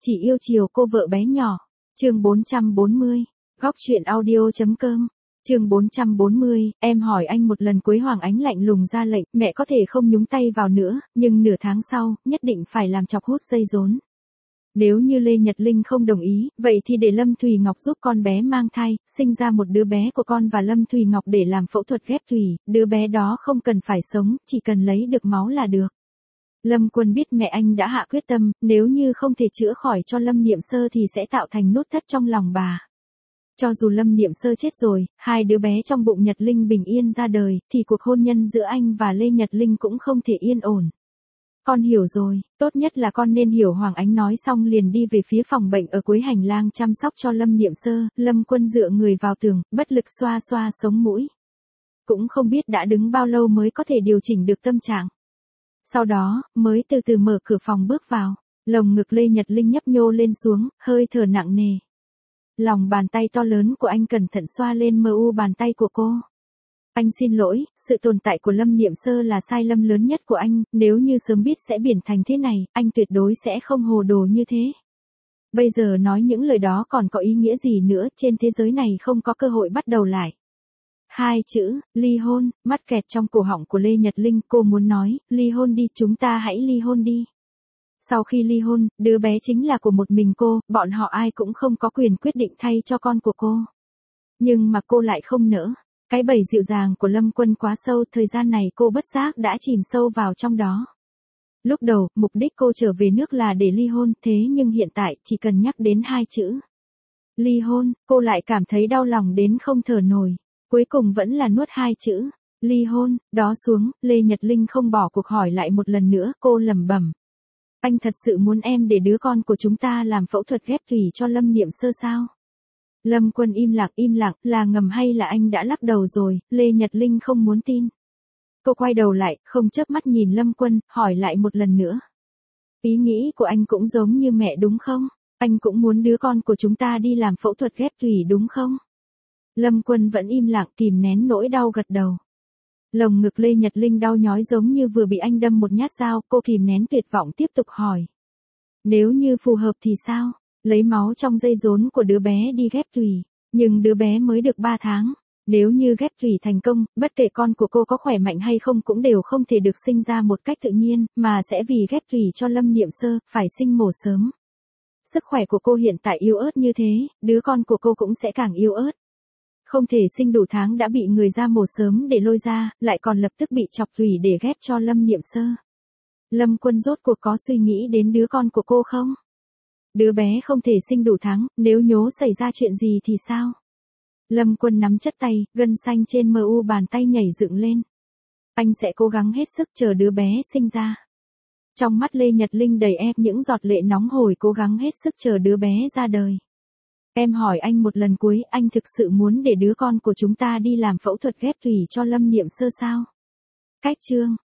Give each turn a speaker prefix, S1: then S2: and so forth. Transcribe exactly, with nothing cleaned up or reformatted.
S1: chỉ yêu chiều cô vợ bé nhỏ. Chương bốn trăm bốn mươi, góc truyện audio chấm com. Chương bốn trăm bốn mươi, em hỏi anh một lần. Quế Hoàng Ánh lạnh lùng ra lệnh, mẹ có thể không nhúng tay vào nữa, nhưng nửa tháng sau, nhất định phải làm chọc hút dây rốn. Nếu như Lê Nhật Linh không đồng ý, vậy thì để Lâm Thùy Ngọc giúp con bé mang thai, sinh ra một đứa bé của con và Lâm Thùy Ngọc để làm phẫu thuật ghép thủy, đứa bé đó không cần phải sống, chỉ cần lấy được máu là được. Lâm Quân biết mẹ anh đã hạ quyết tâm, nếu như không thể chữa khỏi cho Lâm Niệm Sơ thì sẽ tạo thành nút thắt trong lòng bà. Cho dù Lâm Niệm Sơ chết rồi, hai đứa bé trong bụng Nhật Linh bình yên ra đời, thì cuộc hôn nhân giữa anh và Lê Nhật Linh cũng không thể yên ổn. Con hiểu rồi, tốt nhất là con nên hiểu. Hoàng Ánh nói xong liền đi về phía phòng bệnh ở cuối hành lang chăm sóc cho Lâm Niệm Sơ. Lâm Quân dựa người vào tường, bất lực xoa xoa sống mũi. Cũng không biết đã đứng bao lâu mới có thể điều chỉnh được tâm trạng. Sau đó, mới từ từ mở cửa phòng bước vào. Lồng ngực Lê Nhật Linh nhấp nhô lên xuống, hơi thở nặng nề. Lòng bàn tay to lớn của anh cẩn thận xoa lên mờ u bàn tay của cô. Anh xin lỗi, sự tồn tại của Lâm Niệm Sơ là sai lầm lớn nhất của anh, nếu như sớm biết sẽ biển thành thế này, anh tuyệt đối sẽ không hồ đồ như thế. Bây giờ nói những lời đó còn có ý nghĩa gì nữa, trên thế giới này không có cơ hội bắt đầu lại. Hai chữ, ly hôn, mắt kẹt trong cổ họng của Lê Nhật Linh, cô muốn nói, ly hôn đi, chúng ta hãy ly hôn đi. Sau khi ly hôn, đứa bé chính là của một mình cô, bọn họ ai cũng không có quyền quyết định thay cho con của cô. Nhưng mà cô lại không nỡ. Cái bẫy dịu dàng của Lâm Quân quá sâu, thời gian này cô bất giác đã chìm sâu vào trong đó. Lúc đầu, mục đích cô trở về nước là để ly hôn, thế nhưng hiện tại, chỉ cần nhắc đến hai chữ ly hôn, cô lại cảm thấy đau lòng đến không thở nổi. Cuối cùng vẫn là nuốt hai chữ ly hôn đó xuống. Lê Nhật Linh không bỏ cuộc hỏi lại một lần nữa, cô lẩm bẩm. Anh thật sự muốn em để đứa con của chúng ta làm phẫu thuật ghép thủy cho Lâm Niệm Sơ sao? Lâm Quân im lặng im lặng, là ngầm hay là anh đã lắc đầu rồi? Lê Nhật Linh không muốn tin. Cô quay đầu lại, không chớp mắt nhìn Lâm Quân, hỏi lại một lần nữa. Ý nghĩ của anh cũng giống như mẹ đúng không? Anh cũng muốn đứa con của chúng ta đi làm phẫu thuật ghép thủy đúng không? Lâm Quân vẫn im lặng, kìm nén nỗi đau gật đầu. Lồng ngực Lê Nhật Linh đau nhói giống như vừa bị anh đâm một nhát dao, cô kìm nén tuyệt vọng tiếp tục hỏi. Nếu như phù hợp thì sao? Lấy máu trong dây rốn của đứa bé đi ghép thủy, nhưng đứa bé mới được ba tháng. Nếu như ghép thủy thành công, bất kể con của cô có khỏe mạnh hay không cũng đều không thể được sinh ra một cách tự nhiên, mà sẽ vì ghép thủy cho Lâm Niệm Sơ, phải sinh mổ sớm. Sức khỏe của cô hiện tại yếu ớt như thế, đứa con của cô cũng sẽ càng yếu ớt. Không thể sinh đủ tháng đã bị người ra mổ sớm để lôi ra, lại còn lập tức bị chọc thủy để ghép cho Lâm Niệm Sơ. Lâm Quân rốt cuộc có suy nghĩ đến đứa con của cô không? Đứa bé không thể sinh đủ tháng, nếu nhố xảy ra chuyện gì thì sao? Lâm Quân nắm chặt tay, gân xanh trên mờ u bàn tay nhảy dựng lên. Anh sẽ cố gắng hết sức chờ đứa bé sinh ra. Trong mắt Lê Nhật Linh đầy ép những giọt lệ nóng hổi, cố gắng hết sức chờ đứa bé ra đời. Em hỏi anh một lần cuối, anh thực sự muốn để đứa con của chúng ta đi làm phẫu thuật ghép thủy cho Lâm Niệm Sơ sao? Cách chương